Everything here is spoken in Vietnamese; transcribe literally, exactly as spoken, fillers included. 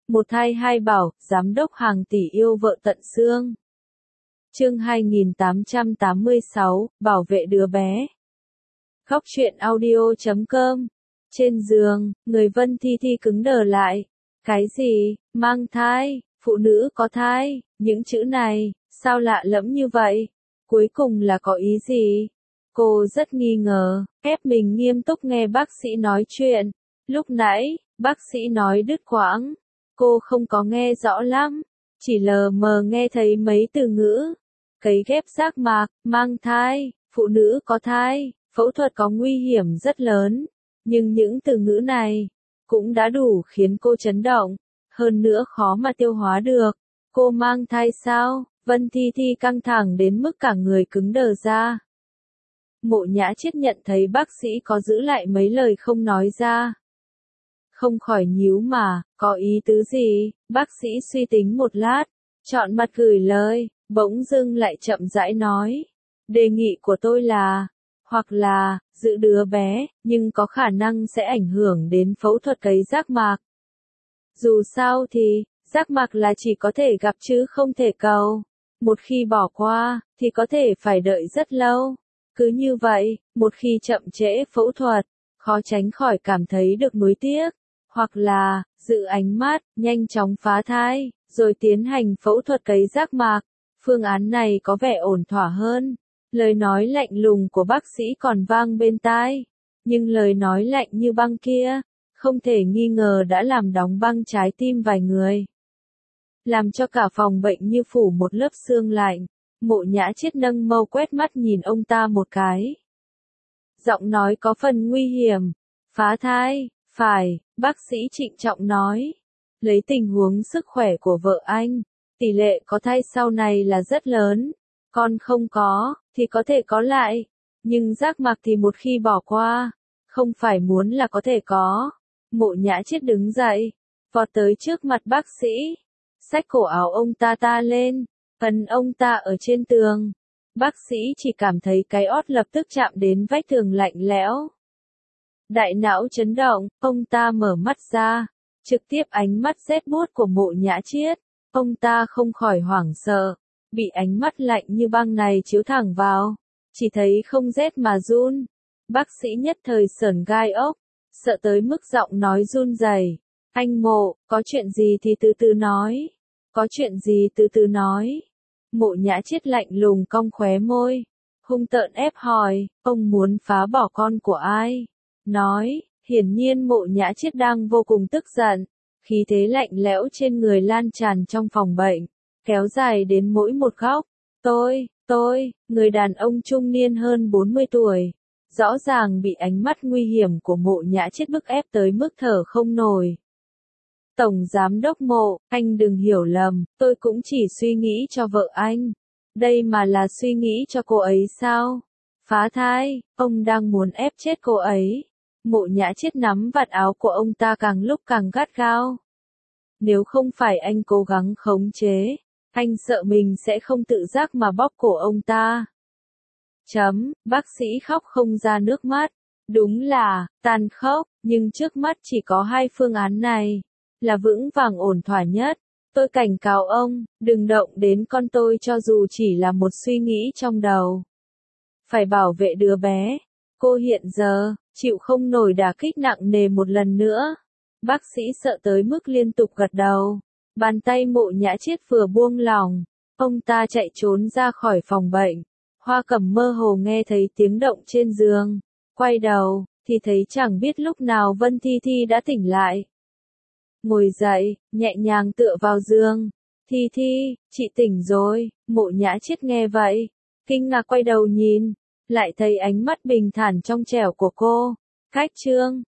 Một thai hai bảo, giám đốc hàng tỷ yêu vợ tận xương. Chương hai nghìn tám trăm tám mươi sáu, bảo vệ đứa bé. Khóc chuyện audio chấm com. Trên giường, người Vân Thi Thi cứng đờ lại. Cái gì? Mang thai? Phụ nữ có thai? Những chữ này, sao lạ lẫm như vậy? Cuối cùng là có ý gì? Cô rất nghi ngờ, ép mình nghiêm túc nghe bác sĩ nói chuyện. Lúc nãy, bác sĩ nói đứt quãng. Cô không có nghe rõ lắm, chỉ lờ mờ nghe thấy mấy từ ngữ. Cấy ghép giác mạc, mang thai, phụ nữ có thai, phẫu thuật có nguy hiểm rất lớn. Nhưng những từ ngữ này, cũng đã đủ khiến cô chấn động. Hơn nữa khó mà tiêu hóa được. Cô mang thai sao? Vân Thi Thi căng thẳng đến mức cả người cứng đờ ra. Mộ Nhã Chiết nhận thấy bác sĩ có giữ lại mấy lời không nói ra. Không khỏi nhíu mà, có ý tứ gì? Bác sĩ suy tính một lát, chọn mặt gửi lời, bỗng dưng lại chậm rãi nói. Đề nghị của tôi là, hoặc là, giữ đứa bé, nhưng có khả năng sẽ ảnh hưởng đến phẫu thuật cấy giác mạc. Dù sao thì, giác mạc là chỉ có thể gặp chứ không thể cầu. Một khi bỏ qua, thì có thể phải đợi rất lâu. Cứ như vậy, một khi chậm trễ phẫu thuật, khó tránh khỏi cảm thấy được nuối tiếc. Hoặc là, giữ ánh mắt, nhanh chóng phá thai, rồi tiến hành phẫu thuật cấy giác mạc. Phương án này có vẻ ổn thỏa hơn. Lời nói lạnh lùng của bác sĩ còn vang bên tai. Nhưng lời nói lạnh như băng kia, không thể nghi ngờ đã làm đóng băng trái tim vài người. Làm cho cả phòng bệnh như phủ một lớp sương lạnh. Mộ Nhã Chiết nâng mâu quét mắt nhìn ông ta một cái. Giọng nói có phần nguy hiểm. Phá thai, phải, bác sĩ trịnh trọng nói. Lấy tình huống sức khỏe của vợ anh, tỷ lệ có thai sau này là rất lớn. Con không có, thì có thể có lại. Nhưng giác mạc thì một khi bỏ qua, không phải muốn là có thể có. Mộ Nhã Chiết đứng dậy, vọt tới trước mặt bác sĩ. Xách cổ áo ông ta ta lên, ấn ông ta ở trên tường. Bác sĩ chỉ cảm thấy cái ót lập tức chạm đến vách tường lạnh lẽo. Đại não chấn động, ông ta mở mắt ra, trực tiếp ánh mắt rét buốt của Mộ Nhã Chiết. Ông ta không khỏi hoảng sợ, bị ánh mắt lạnh như băng này chiếu thẳng vào, chỉ thấy không rét mà run. Bác sĩ nhất thời sởn gai ốc, sợ tới mức giọng nói run rẩy. Anh Mộ, có chuyện gì thì từ từ nói. Có chuyện gì từ từ nói. Mộ Nhã Chiết lạnh lùng cong khóe môi, hung tợn ép hỏi, ông muốn phá bỏ con của ai? Nói, hiển nhiên Mộ Nhã Chiết đang vô cùng tức giận, khí thế lạnh lẽo trên người lan tràn trong phòng bệnh, kéo dài đến mỗi một góc. Tôi, tôi, người đàn ông trung niên hơn bốn mươi tuổi, rõ ràng bị ánh mắt nguy hiểm của Mộ Nhã Chiết bức ép tới mức thở không nổi. Tổng Giám đốc Mộ, anh đừng hiểu lầm, tôi cũng chỉ suy nghĩ cho vợ anh. Đây mà là suy nghĩ cho cô ấy sao? Phá thai, ông đang muốn ép chết cô ấy. Mộ Nhã Chiết nắm vạt áo của ông ta càng lúc càng gắt gao. Nếu không phải anh cố gắng khống chế, anh sợ mình sẽ không tự giác mà bóp cổ ông ta. Chấm, bác sĩ khóc không ra nước mắt. Đúng là, tàn khốc, nhưng trước mắt chỉ có hai phương án này. Là vững vàng ổn thỏa nhất. Tôi cảnh cáo ông, đừng động đến con tôi cho dù chỉ là một suy nghĩ trong đầu. Phải bảo vệ đứa bé. Cô hiện giờ, chịu không nổi đả kích nặng nề một lần nữa. Bác sĩ sợ tới mức liên tục gật đầu. Bàn tay Mộ Nhã Chiết vừa buông lỏng, ông ta chạy trốn ra khỏi phòng bệnh. Hoa Cẩm mơ hồ nghe thấy tiếng động trên giường. Quay đầu, thì thấy chẳng biết lúc nào Vân Thi Thi đã tỉnh lại. Ngồi dậy, nhẹ nhàng tựa vào giường. Thi Thi, chị tỉnh rồi. Mộ Nhã Chiết nghe vậy, kinh ngạc quay đầu nhìn, lại thấy ánh mắt bình thản trong trẻo của cô. Cách trương,